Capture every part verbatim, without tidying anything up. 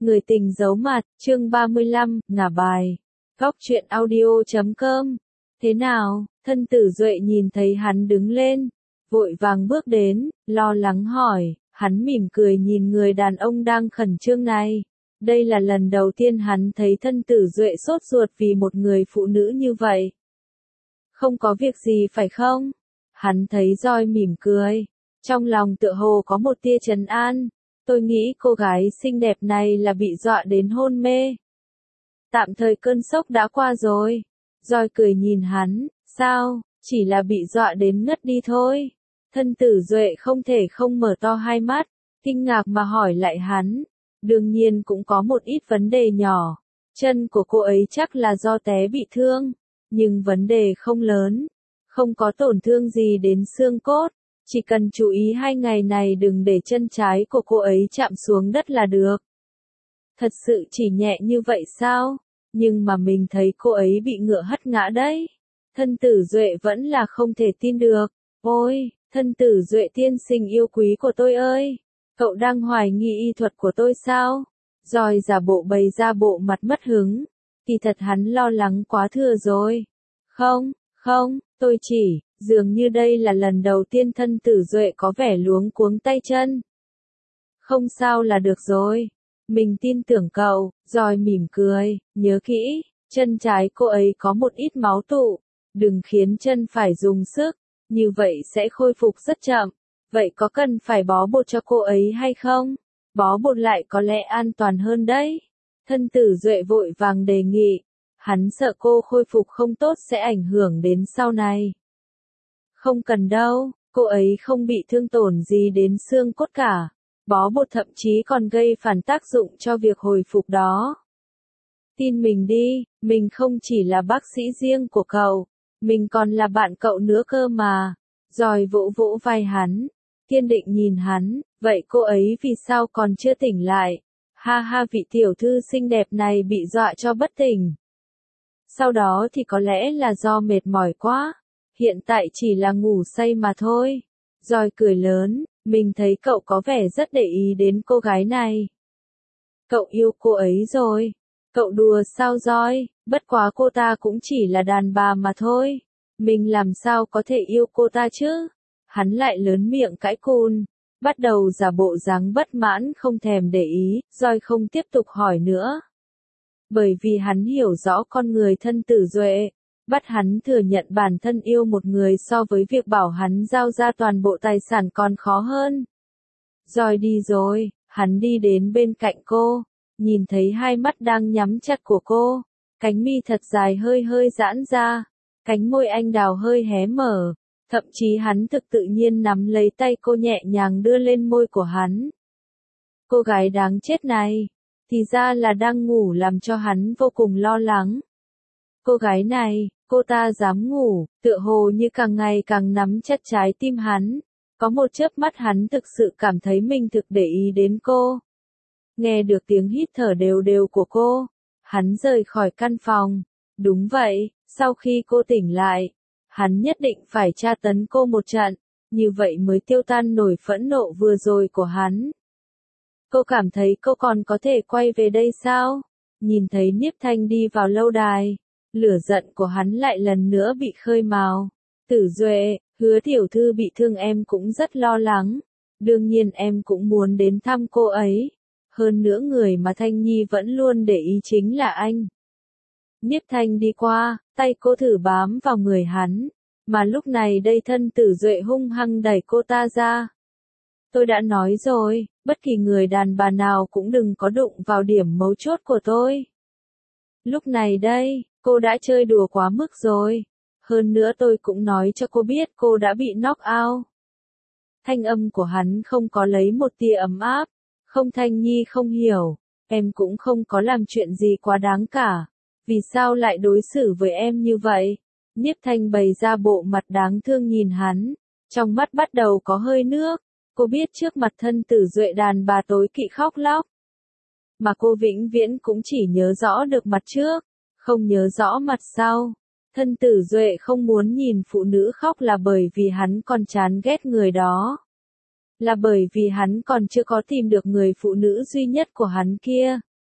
Người tình giấu mặt, chương ba mươi lăm, ngả bài. Góc truyện audio chấm com. Thế nào? Thân tử Duệ nhìn thấy hắn đứng lên, vội vàng bước đến, lo lắng hỏi, hắn mỉm cười nhìn người đàn ông đang khẩn trương này. Đây là lần đầu tiên hắn thấy thân tử Duệ sốt ruột vì một người phụ nữ như vậy. Không có việc gì phải không? Hắn thấy roi mỉm cười. Trong lòng tựa hồ có một tia trấn an. Tôi nghĩ cô gái xinh đẹp này là bị dọa đến hôn mê. Tạm thời cơn sốc đã qua rồi. Roi cười nhìn hắn, sao, chỉ là bị dọa đến ngất đi thôi. Thân tử Duệ không thể không mở to hai mắt, kinh ngạc mà hỏi lại hắn. Đương nhiên cũng có một ít vấn đề nhỏ. Chân của cô ấy chắc là do té bị thương, nhưng vấn đề không lớn. Không có tổn thương gì đến xương cốt. Chỉ cần chú ý hai ngày này đừng để chân trái của cô ấy chạm xuống đất là được. Thật sự chỉ nhẹ như vậy sao? Nhưng mà mình thấy cô ấy bị ngựa hất ngã đấy. Thân tử Duệ vẫn là không thể tin được. Ôi, thân tử Duệ tiên sinh yêu quý của tôi ơi! Cậu đang hoài nghi y thuật của tôi sao? Rồi giả bộ bày ra bộ mặt mất hứng. Kỳ thật hắn lo lắng quá thừa rồi. Không, không, tôi chỉ... Dường như đây là lần đầu tiên thân tử Duệ có vẻ luống cuống tay chân. Không sao là được rồi. Mình tin tưởng cậu, rồi mỉm cười, nhớ kỹ, chân trái cô ấy có một ít máu tụ. Đừng khiến chân phải dùng sức, như vậy sẽ khôi phục rất chậm. Vậy có cần phải bó bột cho cô ấy hay không? Bó bột lại có lẽ an toàn hơn đấy. Thân tử Duệ vội vàng đề nghị. Hắn sợ cô khôi phục không tốt sẽ ảnh hưởng đến sau này. Không cần đâu, cô ấy không bị thương tổn gì đến xương cốt cả. Bó bột thậm chí còn gây phản tác dụng cho việc hồi phục đó. Tin mình đi, mình không chỉ là bác sĩ riêng của cậu, mình còn là bạn cậu nữa cơ mà. Rồi vỗ vỗ vai hắn, kiên định nhìn hắn, vậy cô ấy vì sao còn chưa tỉnh lại? Ha ha, vị tiểu thư xinh đẹp này bị dọa cho bất tỉnh. Sau đó thì có lẽ là do mệt mỏi quá. Hiện tại chỉ là ngủ say mà thôi. Rồi cười lớn, mình thấy cậu có vẻ rất để ý đến cô gái này. Cậu yêu cô ấy rồi. Cậu đùa sao Roi, bất quá cô ta cũng chỉ là đàn bà mà thôi. Mình làm sao có thể yêu cô ta chứ? Hắn lại lớn miệng cãi cùn, bắt đầu giả bộ dáng bất mãn không thèm để ý, Roi không tiếp tục hỏi nữa. Bởi vì hắn hiểu rõ con người thân tử Duệ. Bắt hắn thừa nhận bản thân yêu một người so với việc bảo hắn giao ra toàn bộ tài sản còn khó hơn. Rồi đi rồi, hắn đi đến bên cạnh cô, nhìn thấy hai mắt đang nhắm chặt của cô, cánh mi thật dài hơi hơi giãn ra, cánh môi anh đào hơi hé mở, thậm chí hắn thực tự nhiên nắm lấy tay cô nhẹ nhàng đưa lên môi của hắn. Cô gái đáng chết này, thì ra là đang ngủ làm cho hắn vô cùng lo lắng. Cô gái này, cô ta dám ngủ, tựa hồ như càng ngày càng nắm chặt trái tim hắn. Có một chớp mắt hắn thực sự cảm thấy mình thực để ý đến cô. Nghe được tiếng hít thở đều đều của cô, hắn rời khỏi căn phòng. Đúng vậy, sau khi cô tỉnh lại, hắn nhất định phải tra tấn cô một trận, như vậy mới tiêu tan nổi phẫn nộ vừa rồi của hắn. Cô cảm thấy cô còn có thể quay về đây sao? Nhìn thấy Niếp Thanh đi vào lâu đài. Lửa giận của hắn lại lần nữa bị khơi mào. Tử Duệ, Hứa tiểu thư bị thương em cũng rất lo lắng. Đương nhiên em cũng muốn đến thăm cô ấy. Hơn nữa người mà Thanh Nhi vẫn luôn để ý chính là anh. Niếp Thanh đi qua, tay cô thử bám vào người hắn. Mà lúc này đây thân tử Duệ hung hăng đẩy cô ta ra. Tôi đã nói rồi, bất kỳ người đàn bà nào cũng đừng có đụng vào điểm mấu chốt của tôi. Lúc này đây, cô đã chơi đùa quá mức rồi. Hơn nữa tôi cũng nói cho cô biết cô đã bị knock out. Thanh âm của hắn không có lấy một tia ấm áp. Không, Thanh Nhi không hiểu. Em cũng không có làm chuyện gì quá đáng cả. Vì sao lại đối xử với em như vậy? Niếp Thanh bày ra bộ mặt đáng thương nhìn hắn. Trong mắt bắt đầu có hơi nước. Cô biết trước mặt thân tử Duệ đàn bà tối kỵ khóc lóc. Mà cô vĩnh viễn cũng chỉ nhớ rõ được mặt trước, không nhớ rõ mặt sau. Thân tử Duệ không muốn nhìn phụ nữ khóc là bởi vì hắn còn chán ghét người đó. Là bởi vì hắn còn chưa có tìm được người phụ nữ duy nhất của hắn kia.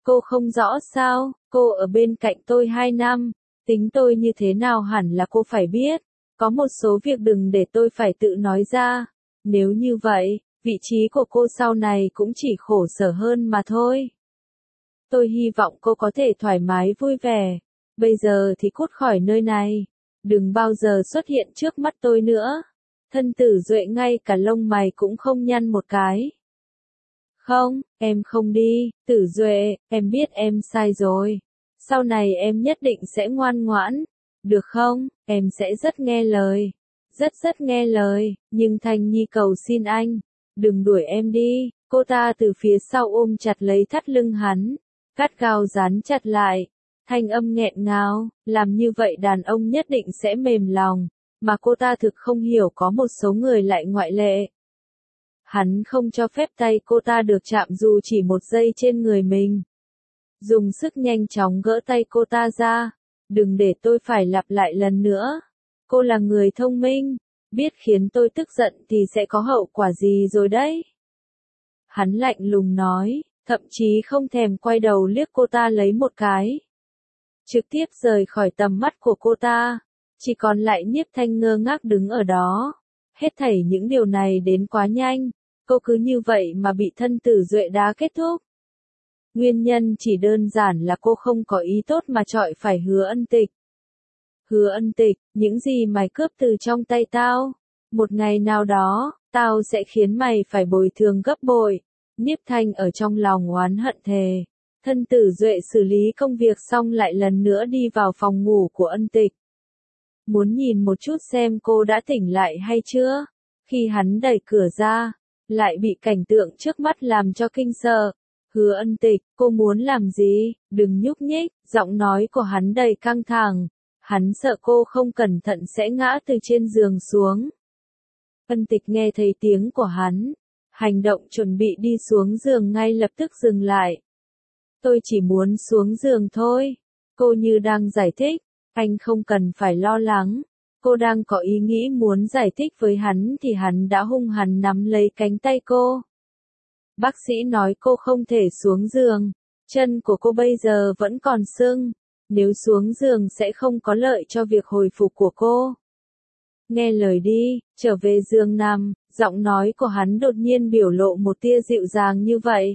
Cô không rõ sao, cô ở bên cạnh tôi hai năm, tính tôi như thế nào hẳn là cô phải biết. Có một số việc đừng để tôi phải tự nói ra. Nếu như vậy, vị trí của cô sau này cũng chỉ khổ sở hơn mà thôi. Tôi hy vọng cô có thể thoải mái vui vẻ. Bây giờ thì cút khỏi nơi này. Đừng bao giờ xuất hiện trước mắt tôi nữa. Thân Tử Duệ ngay cả lông mày cũng không nhăn một cái. Không, em không đi, Tử Duệ, em biết em sai rồi. Sau này em nhất định sẽ ngoan ngoãn. Được không, em sẽ rất nghe lời. Rất rất nghe lời, nhưng Thanh Nhi cầu xin anh. Đừng đuổi em đi. Cô ta từ phía sau ôm chặt lấy thắt lưng hắn. Cắt gao dán chặt lại. Thanh âm nghẹn ngào, làm như vậy đàn ông nhất định sẽ mềm lòng. Mà cô ta thực không hiểu có một số người lại ngoại lệ. Hắn không cho phép tay cô ta được chạm dù chỉ một giây trên người mình. Dùng sức nhanh chóng gỡ tay cô ta ra. Đừng để tôi phải lặp lại lần nữa. Cô là người thông minh. Biết khiến tôi tức giận thì sẽ có hậu quả gì rồi đấy. Hắn lạnh lùng nói, thậm chí không thèm quay đầu liếc cô ta lấy một cái. Trực tiếp rời khỏi tầm mắt của cô ta. Chỉ còn lại Nhiếp Thanh ngơ ngác đứng ở đó. Hết thảy những điều này đến quá nhanh. Cô cứ như vậy mà bị Thân Tử Duệ đá kết thúc. Nguyên nhân chỉ đơn giản là cô không có ý tốt mà chọi phải Hứa Ân Tịch. Hứa Ân Tịch, những gì mày cướp từ trong tay tao, một ngày nào đó, tao sẽ khiến mày phải bồi thường gấp bội. Nhiếp Thanh ở trong lòng oán hận thề. Thân Tử Duệ xử lý công việc xong lại lần nữa đi vào phòng ngủ của Ân Tịch. Muốn nhìn một chút xem cô đã tỉnh lại hay chưa. Khi hắn đẩy cửa ra, lại bị cảnh tượng trước mắt làm cho kinh sợ. Hứa Ân Tịch, cô muốn làm gì? Đừng nhúc nhích, giọng nói của hắn đầy căng thẳng. Hắn sợ cô không cẩn thận sẽ ngã từ trên giường xuống. Ân Tịch nghe thấy tiếng của hắn. Hành động chuẩn bị đi xuống giường ngay lập tức dừng lại. Tôi chỉ muốn xuống giường thôi. Cô như đang giải thích. Anh không cần phải lo lắng. Cô đang có ý nghĩ muốn giải thích với hắn thì hắn đã hung hăng nắm lấy cánh tay cô. Bác sĩ nói cô không thể xuống giường. Chân của cô bây giờ vẫn còn sưng. Nếu xuống giường sẽ không có lợi cho việc hồi phục của cô. Nghe lời đi, trở về giường nằm. Giọng nói của hắn đột nhiên biểu lộ một tia dịu dàng như vậy.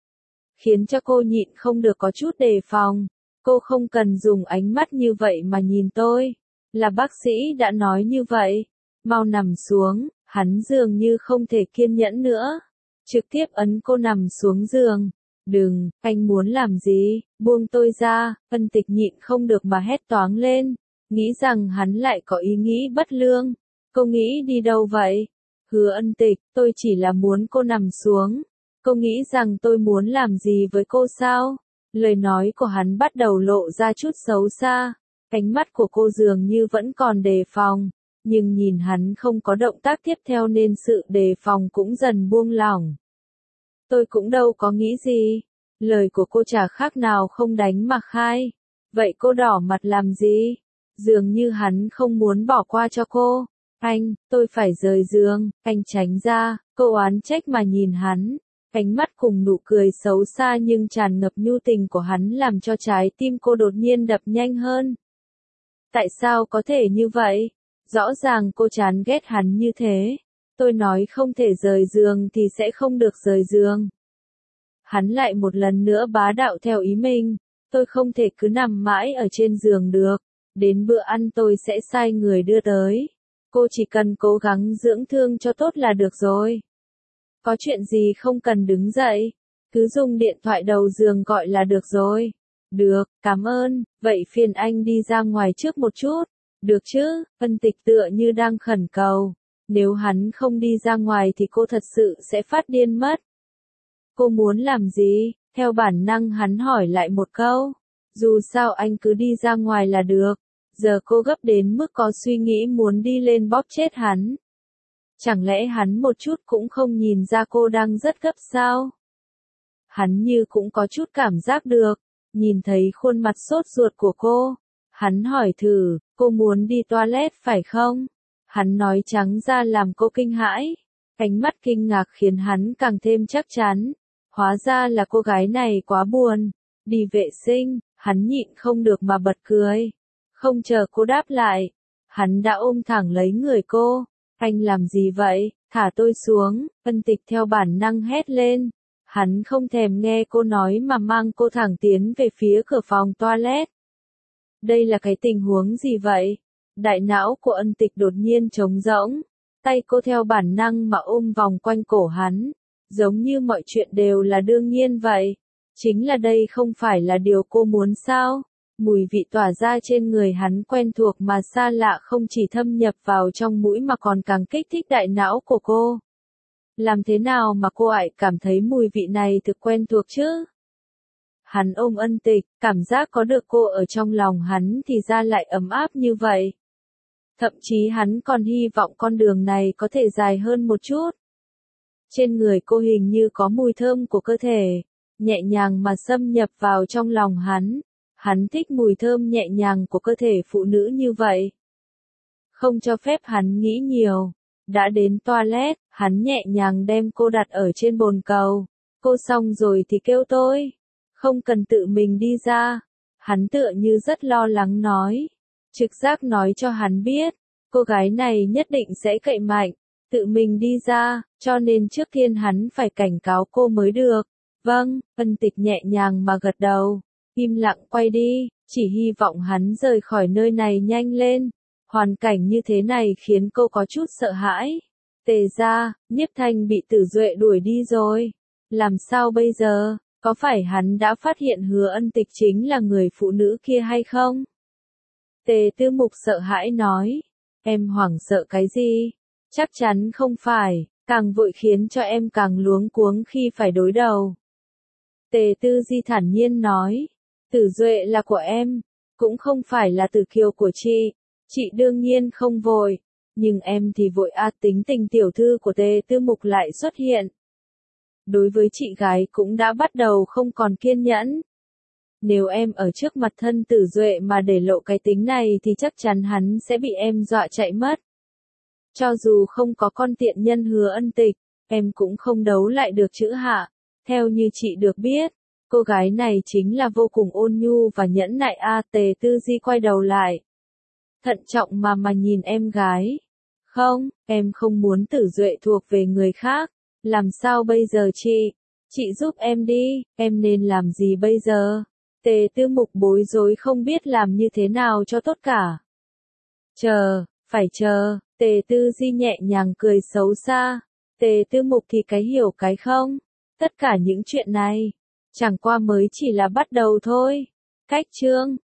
Khiến cho cô nhịn không được có chút đề phòng. Cô không cần dùng ánh mắt như vậy mà nhìn tôi. Là bác sĩ đã nói như vậy. Mau nằm xuống, hắn dường như không thể kiên nhẫn nữa. Trực tiếp ấn cô nằm xuống giường. Đừng, anh muốn làm gì, buông tôi ra. Ân Tịch nhịn không được mà hét toáng lên. Nghĩ rằng hắn lại có ý nghĩ bất lương. Cô nghĩ đi đâu vậy? Hứa Ân Tịch, tôi chỉ là muốn cô nằm xuống. Cô nghĩ rằng tôi muốn làm gì với cô sao? Lời nói của hắn bắt đầu lộ ra chút xấu xa. Ánh mắt của cô dường như vẫn còn đề phòng. Nhưng nhìn hắn không có động tác tiếp theo nên sự đề phòng cũng dần buông lỏng. Tôi cũng đâu có nghĩ gì. Lời của cô chả khác nào không đánh mà khai. Vậy cô đỏ mặt làm gì? Dường như hắn không muốn bỏ qua cho cô. Anh, tôi phải rời giường, anh tránh ra. Cô oán trách mà nhìn hắn. Ánh mắt cùng nụ cười xấu xa nhưng tràn ngập nhu tình của hắn làm cho trái tim cô đột nhiên đập nhanh hơn. Tại sao có thể như vậy? Rõ ràng cô chán ghét hắn như thế. Tôi nói không thể rời giường thì sẽ không được rời giường. Hắn lại một lần nữa bá đạo theo ý mình. Tôi không thể cứ nằm mãi ở trên giường được. Đến bữa ăn tôi sẽ sai người đưa tới. Cô chỉ cần cố gắng dưỡng thương cho tốt là được rồi. Có chuyện gì không cần đứng dậy. Cứ dùng điện thoại đầu giường gọi là được rồi. Được, cảm ơn. Vậy phiền anh đi ra ngoài trước một chút. Được chứ, Ân Tịch tựa như đang khẩn cầu. Nếu hắn không đi ra ngoài thì cô thật sự sẽ phát điên mất. Cô muốn làm gì? Theo bản năng hắn hỏi lại một câu. Dù sao anh cứ đi ra ngoài là được. Giờ cô gấp đến mức có suy nghĩ muốn đi lên bóp chết hắn. Chẳng lẽ hắn một chút cũng không nhìn ra cô đang rất gấp sao? Hắn như cũng có chút cảm giác được. Nhìn thấy khuôn mặt sốt ruột của cô. Hắn hỏi thử, cô muốn đi toilet phải không? Hắn nói trắng ra làm cô kinh hãi. Ánh mắt kinh ngạc khiến hắn càng thêm chắc chắn. Hóa ra là cô gái này quá buồn. Đi vệ sinh, hắn nhịn không được mà bật cười. Không chờ cô đáp lại, hắn đã ôm thẳng lấy người cô. Anh làm gì vậy, thả tôi xuống, Ân Tịch theo bản năng hét lên. Hắn không thèm nghe cô nói mà mang cô thẳng tiến về phía cửa phòng toilet. Đây là cái tình huống gì vậy? Đại não của Ân Tịch đột nhiên trống rỗng. Tay cô theo bản năng mà ôm vòng quanh cổ hắn. Giống như mọi chuyện đều là đương nhiên vậy. Chính là đây không phải là điều cô muốn sao? Mùi vị tỏa ra trên người hắn quen thuộc mà xa lạ không chỉ thâm nhập vào trong mũi mà còn càng kích thích đại não của cô. Làm thế nào mà cô lại cảm thấy mùi vị này thực quen thuộc chứ? Hắn ôm Ân Tịch, cảm giác có được cô ở trong lòng hắn thì ra lại ấm áp như vậy. Thậm chí hắn còn hy vọng con đường này có thể dài hơn một chút. Trên người cô hình như có mùi thơm của cơ thể, nhẹ nhàng mà xâm nhập vào trong lòng hắn. Hắn thích mùi thơm nhẹ nhàng của cơ thể phụ nữ như vậy. Không cho phép hắn nghĩ nhiều. Đã đến toilet, hắn nhẹ nhàng đem cô đặt ở trên bồn cầu. Cô xong rồi thì kêu tôi. Không cần tự mình đi ra. Hắn tựa như rất lo lắng nói. Trực giác nói cho hắn biết. Cô gái này nhất định sẽ cậy mạnh. Tự mình đi ra, cho nên trước tiên hắn phải cảnh cáo cô mới được. Vâng, Ân Tịch nhẹ nhàng mà gật đầu. Im lặng quay đi, chỉ hy vọng hắn rời khỏi nơi này nhanh lên. Hoàn cảnh như thế này khiến cô có chút sợ hãi. Tề ra, Nhiếp Thanh bị Tử Duệ đuổi đi rồi. Làm sao bây giờ, có phải hắn đã phát hiện Hứa Ân Tịch chính là người phụ nữ kia hay không? Tề Tư Mục sợ hãi nói. Em hoảng sợ cái gì? Chắc chắn không phải, càng vội khiến cho em càng luống cuống khi phải đối đầu. Tề Tư Di thản nhiên nói. Tử Duệ là của em, cũng không phải là Tử Kiều của chị. Chị đương nhiên không vội, nhưng em thì vội a. Tính tình tiểu thư của Tề Tư Mục lại xuất hiện. Đối với chị gái cũng đã bắt đầu không còn kiên nhẫn. Nếu em ở trước mặt thân Tử Duệ mà để lộ cái tính này thì chắc chắn hắn sẽ bị em dọa chạy mất. Cho dù không có con tiện nhân Hứa Ân Tịch, em cũng không đấu lại được chữ hạ. Theo như chị được biết, cô gái này chính là vô cùng ôn nhu và nhẫn nại a. Tề Tư Di quay đầu lại. Thận trọng mà mà nhìn em gái. Không, em không muốn Tử Duệ thuộc về người khác. Làm sao bây giờ chị? Chị giúp em đi, em nên làm gì bây giờ? Tề Tư Mục bối rối không biết làm như thế nào cho tốt cả. Chờ, phải chờ, Tề Tư Di nhẹ nhàng cười xấu xa. Tề Tư Mục thì cái hiểu cái không. Tất cả những chuyện này, chẳng qua mới chỉ là bắt đầu thôi. Cách chương